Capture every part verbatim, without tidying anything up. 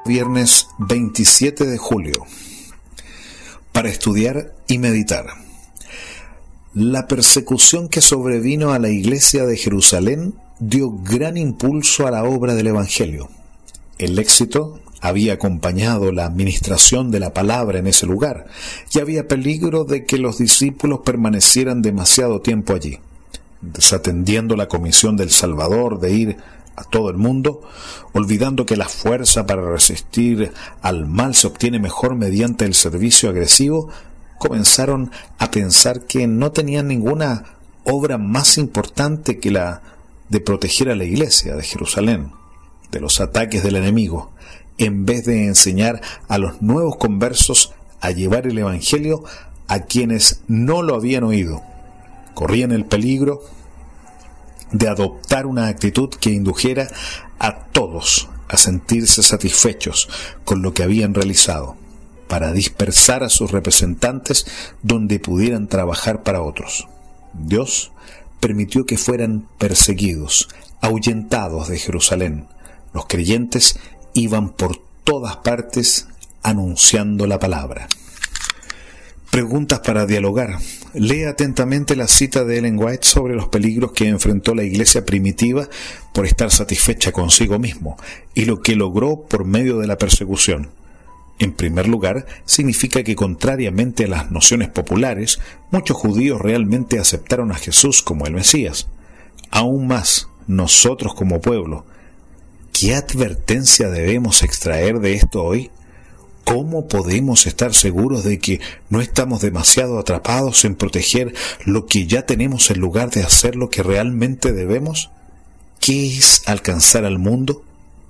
Viernes veintisiete de julio, para estudiar y meditar. La persecución que sobrevino a la iglesia de Jerusalén dio gran impulso a la obra del Evangelio. El éxito había acompañado la administración de la palabra en ese lugar, y había peligro de que los discípulos permanecieran demasiado tiempo allí, desatendiendo la comisión del Salvador de ir a todo el mundo, olvidando que la fuerza para resistir al mal se obtiene mejor mediante el servicio agresivo. Comenzaron a pensar que no tenían ninguna obra más importante que la de proteger a la iglesia de Jerusalén de los ataques del enemigo, en vez de enseñar a los nuevos conversos a llevar el Evangelio a quienes no lo habían oído. Corrían el peligro de adoptar una actitud que indujera a todos a sentirse satisfechos con lo que habían realizado, para dispersar a sus representantes donde pudieran trabajar para otros. Dios permitió que fueran perseguidos, ahuyentados de Jerusalén. Los creyentes iban por todas partes anunciando la palabra. Preguntas para dialogar. Lee atentamente la cita de Ellen White sobre los peligros que enfrentó la iglesia primitiva por estar satisfecha consigo mismo y lo que logró por medio de la persecución. En primer lugar, significa que contrariamente a las nociones populares, muchos judíos realmente aceptaron a Jesús como el Mesías. Aún más, nosotros como pueblo, ¿qué advertencia debemos extraer de esto hoy? ¿Cómo podemos estar seguros de que no estamos demasiado atrapados en proteger lo que ya tenemos en lugar de hacer lo que realmente debemos? ¿Qué es alcanzar al mundo?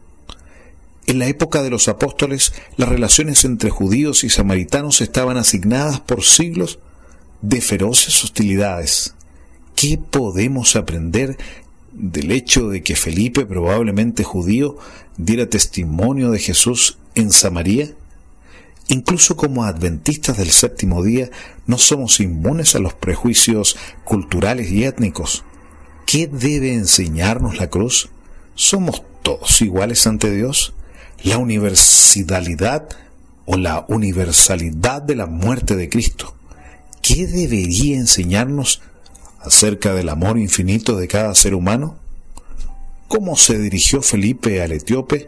En la época de los apóstoles, las relaciones entre judíos y samaritanos estaban asignadas por siglos de feroces hostilidades. ¿Qué podemos aprender del hecho de que Felipe, probablemente judío, diera testimonio de Jesús en Samaria? Incluso como adventistas del séptimo día, no somos inmunes a los prejuicios culturales y étnicos. ¿Qué debe enseñarnos la cruz? ¿Somos todos iguales ante Dios? La universalidad o la universalidad de la muerte de Cristo. ¿Qué debería enseñarnos acerca del amor infinito de cada ser humano? ¿Cómo se dirigió Felipe al etíope?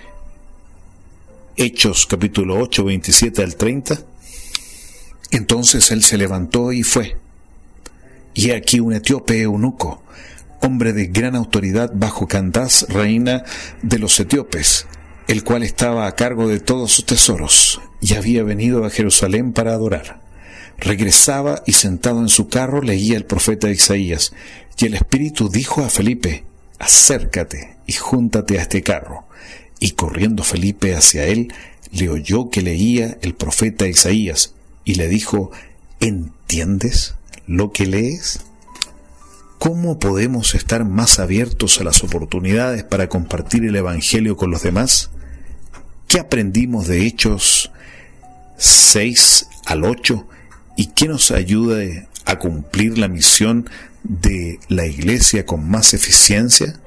Hechos capítulo ocho, veintisiete al treinta. Entonces él se levantó y fue. Y aquí un etíope eunuco, hombre de gran autoridad bajo Candace, reina de los etíopes, el cual estaba a cargo de todos sus tesoros, y había venido a Jerusalén para adorar. Regresaba y sentado en su carro leía el profeta Isaías, y el Espíritu dijo a Felipe: acércate y júntate a este carro. Y corriendo Felipe hacia él, le oyó que leía el profeta Isaías, y le dijo: ¿entiendes lo que lees? ¿Cómo podemos estar más abiertos a las oportunidades para compartir el Evangelio con los demás? ¿Qué aprendimos de Hechos seis al ocho y qué nos ayuda a cumplir la misión de la Iglesia con más eficiencia?